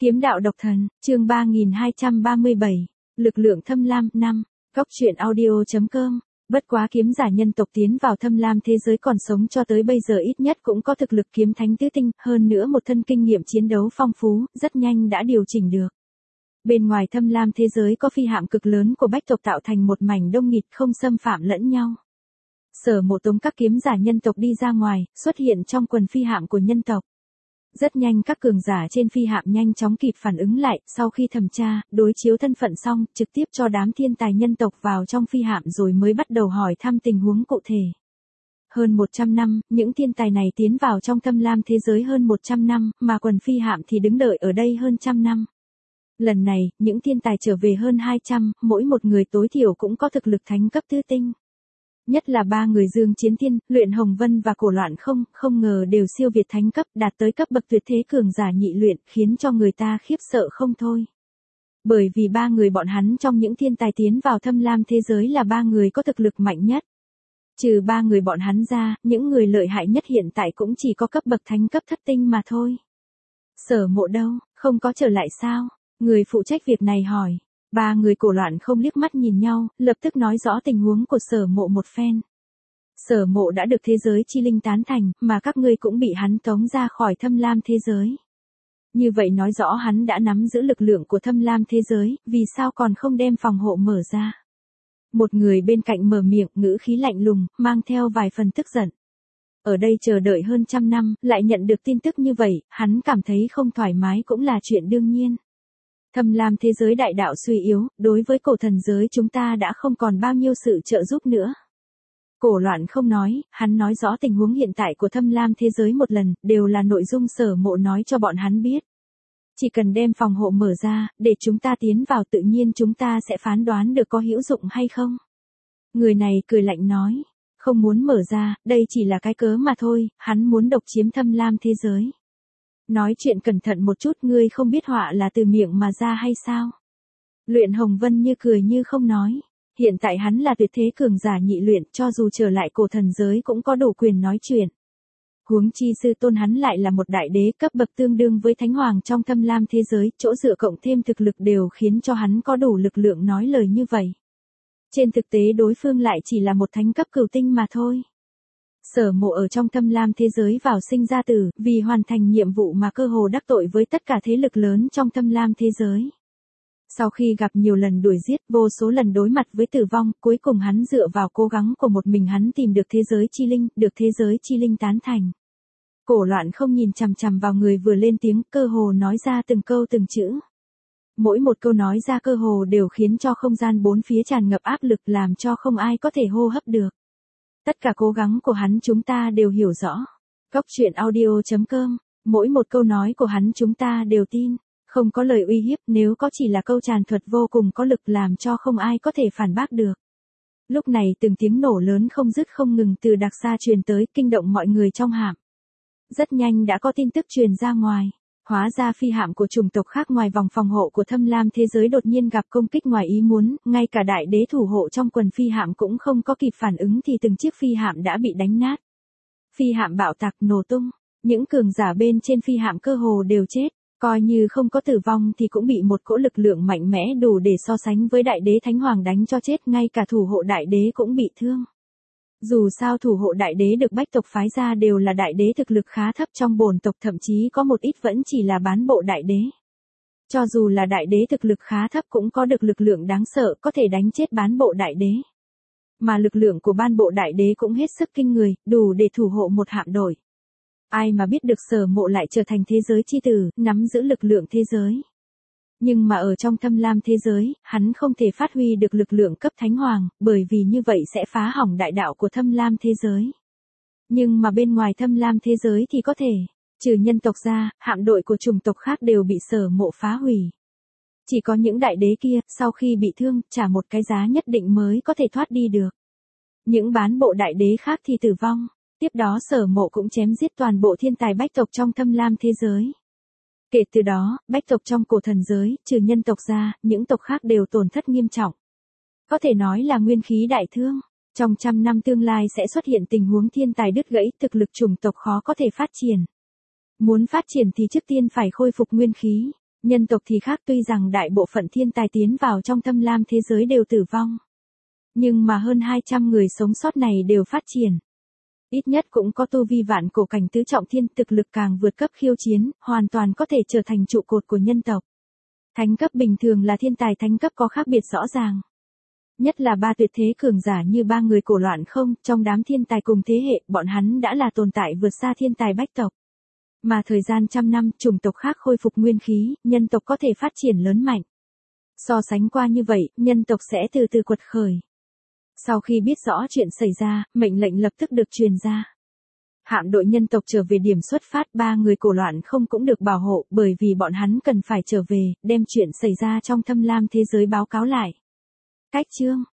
Kiếm đạo độc thần, chương 3237, lực lượng thâm lam 5, góc truyện audio.com. Bất quá kiếm giả nhân tộc tiến vào thâm lam thế giới còn sống cho tới bây giờ ít nhất cũng có thực lực kiếm thánh tứ tinh, hơn nữa một thân kinh nghiệm chiến đấu phong phú, rất nhanh đã điều chỉnh được. Bên ngoài thâm lam thế giới có phi hạm cực lớn của bách tộc tạo thành một mảnh đông nghịt không xâm phạm lẫn nhau. Sở Mộ tống các kiếm giả nhân tộc đi ra ngoài, xuất hiện trong quần phi hạm của nhân tộc. Rất nhanh các cường giả trên phi hạm nhanh chóng kịp phản ứng lại, sau khi thẩm tra, đối chiếu thân phận xong, trực tiếp cho đám thiên tài nhân tộc vào trong phi hạm rồi mới bắt đầu hỏi thăm tình huống cụ thể. Hơn 100 năm, những thiên tài này tiến vào trong thâm lam thế giới hơn 100 năm, mà quần phi hạm thì đứng đợi ở đây hơn trăm năm. Lần này, những thiên tài trở về hơn 200, mỗi một người tối thiểu cũng có thực lực thánh cấp tứ tinh. Nhất là ba người Dương Chiến Thiên, Luyện Hồng Vân và Cổ Loạn không ngờ đều siêu việt thánh cấp, đạt tới cấp bậc tuyệt thế cường giả nhị luyện, khiến cho người ta khiếp sợ không thôi. Bởi vì ba người bọn hắn trong những thiên tài tiến vào thâm lam thế giới là ba người có thực lực mạnh nhất. Trừ ba người bọn hắn ra, những người lợi hại nhất hiện tại cũng chỉ có cấp bậc thánh cấp thất tinh mà thôi. Sở Mộ đâu, không có trở lại sao? Người phụ trách việc này hỏi. Ba người Cổ Loạn không liếc mắt nhìn nhau, lập tức nói rõ tình huống của Sở Mộ một phen. Sở Mộ đã được thế giới chi linh tán thành, mà các ngươi cũng bị hắn tống ra khỏi thâm lam thế giới. Như vậy nói rõ hắn đã nắm giữ lực lượng của thâm lam thế giới, vì sao còn không đem phòng hộ mở ra. Một người bên cạnh mở miệng, ngữ khí lạnh lùng, mang theo vài phần tức giận. Ở đây chờ đợi hơn trăm năm, lại nhận được tin tức như vậy, hắn cảm thấy không thoải mái cũng là chuyện đương nhiên. Thâm lam thế giới đại đạo suy yếu, đối với cổ thần giới chúng ta đã không còn bao nhiêu sự trợ giúp nữa. Cổ Loạn không nói, hắn nói rõ tình huống hiện tại của thâm lam thế giới một lần, đều là nội dung Sở Mộ nói cho bọn hắn biết. Chỉ cần đem phòng hộ mở ra, để chúng ta tiến vào tự nhiên chúng ta sẽ phán đoán được có hữu dụng hay không. Người này cười lạnh nói, không muốn mở ra, đây chỉ là cái cớ mà thôi, hắn muốn độc chiếm thâm lam thế giới. Nói chuyện cẩn thận một chút, ngươi không biết họa là từ miệng mà ra hay sao? Luyện Hồng Vân như cười như không nói. Hiện tại hắn là tuyệt thế cường giả nhị luyện, cho dù trở lại cổ thần giới cũng có đủ quyền nói chuyện. Huống chi sư tôn hắn lại là một đại đế cấp bậc tương đương với thánh hoàng trong thâm lam thế giới, chỗ dựa cộng thêm thực lực đều khiến cho hắn có đủ lực lượng nói lời như vậy. Trên thực tế đối phương lại chỉ là một thánh cấp cửu tinh mà thôi. Sở Mộ ở trong thâm lam thế giới vào sinh ra tử, vì hoàn thành nhiệm vụ mà cơ hồ đắc tội với tất cả thế lực lớn trong thâm lam thế giới. Sau khi gặp nhiều lần đuổi giết, vô số lần đối mặt với tử vong, cuối cùng hắn dựa vào cố gắng của một mình hắn tìm được thế giới chi linh, được thế giới chi linh tán thành. Cổ Loạn không nhìn chằm chằm vào người vừa lên tiếng, cơ hồ nói ra từng câu từng chữ. Mỗi một câu nói ra cơ hồ đều khiến cho không gian bốn phía tràn ngập áp lực làm cho không ai có thể hô hấp được. Tất cả cố gắng của hắn chúng ta đều hiểu rõ. Góc truyện audio.com, mỗi một câu nói của hắn chúng ta đều tin, không có lời uy hiếp, nếu có chỉ là câu tràn thuật vô cùng có lực làm cho không ai có thể phản bác được. Lúc này từng tiếng nổ lớn không dứt không ngừng từ đặc xa truyền tới, kinh động mọi người trong hạm. Rất nhanh đã có tin tức truyền ra ngoài. Hóa ra phi hạm của chủng tộc khác ngoài vòng phòng hộ của thâm lam thế giới đột nhiên gặp công kích ngoài ý muốn, ngay cả đại đế thủ hộ trong quần phi hạm cũng không có kịp phản ứng thì từng chiếc phi hạm đã bị đánh nát. Phi hạm bạo tạc nổ tung, những cường giả bên trên phi hạm cơ hồ đều chết, coi như không có tử vong thì cũng bị một cỗ lực lượng mạnh mẽ đủ để so sánh với đại đế thánh hoàng đánh cho chết, ngay cả thủ hộ đại đế cũng bị thương. Dù sao thủ hộ đại đế được bách tộc phái ra đều là đại đế thực lực khá thấp trong bổn tộc, thậm chí có một ít vẫn chỉ là bán bộ đại đế. Cho dù là đại đế thực lực khá thấp cũng có được lực lượng đáng sợ có thể đánh chết bán bộ đại đế. Mà lực lượng của ban bộ đại đế cũng hết sức kinh người, đủ để thủ hộ một hạm đội. Ai mà biết được Sở Mộ lại trở thành thế giới chi tử, nắm giữ lực lượng thế giới. Nhưng mà ở trong thâm lam thế giới, hắn không thể phát huy được lực lượng cấp thánh hoàng, bởi vì như vậy sẽ phá hỏng đại đạo của thâm lam thế giới. Nhưng mà bên ngoài thâm lam thế giới thì có thể, trừ nhân tộc ra, hạm đội của chủng tộc khác đều bị Sở Mộ phá hủy. Chỉ có những đại đế kia, sau khi bị thương, trả một cái giá nhất định mới có thể thoát đi được. Những bán bộ đại đế khác thì tử vong, tiếp đó Sở Mộ cũng chém giết toàn bộ thiên tài bách tộc trong thâm lam thế giới. Kể từ đó, bách tộc trong cổ thần giới, trừ nhân tộc ra, những tộc khác đều tổn thất nghiêm trọng. Có thể nói là nguyên khí đại thương. Trong trăm năm tương lai sẽ xuất hiện tình huống thiên tài đứt gãy, thực lực chủng tộc khó có thể phát triển. Muốn phát triển thì trước tiên phải khôi phục nguyên khí. Nhân tộc thì khác, tuy rằng đại bộ phận thiên tài tiến vào trong thâm lam thế giới đều tử vong. Nhưng mà hơn 200 người sống sót này đều phát triển. Ít nhất cũng có tu vi vạn cổ cảnh tứ trọng thiên, thực lực càng vượt cấp khiêu chiến, hoàn toàn có thể trở thành trụ cột của nhân tộc. Thánh cấp bình thường là thiên tài thánh cấp có khác biệt rõ ràng. Nhất là ba tuyệt thế cường giả như ba người cổ loạn không, trong đám thiên tài cùng thế hệ, bọn hắn đã là tồn tại vượt xa thiên tài bách tộc. Mà thời gian trăm năm, chủng tộc khác khôi phục nguyên khí, nhân tộc có thể phát triển lớn mạnh. So sánh qua như vậy, nhân tộc sẽ từ từ quật khởi. Sau khi biết rõ chuyện xảy ra, mệnh lệnh lập tức được truyền ra. Hạm đội nhân tộc trở về điểm xuất phát, ba người cổ loạn không cũng được bảo hộ, bởi vì bọn hắn cần phải trở về, đem chuyện xảy ra trong thâm lam thế giới báo cáo lại. Cách chương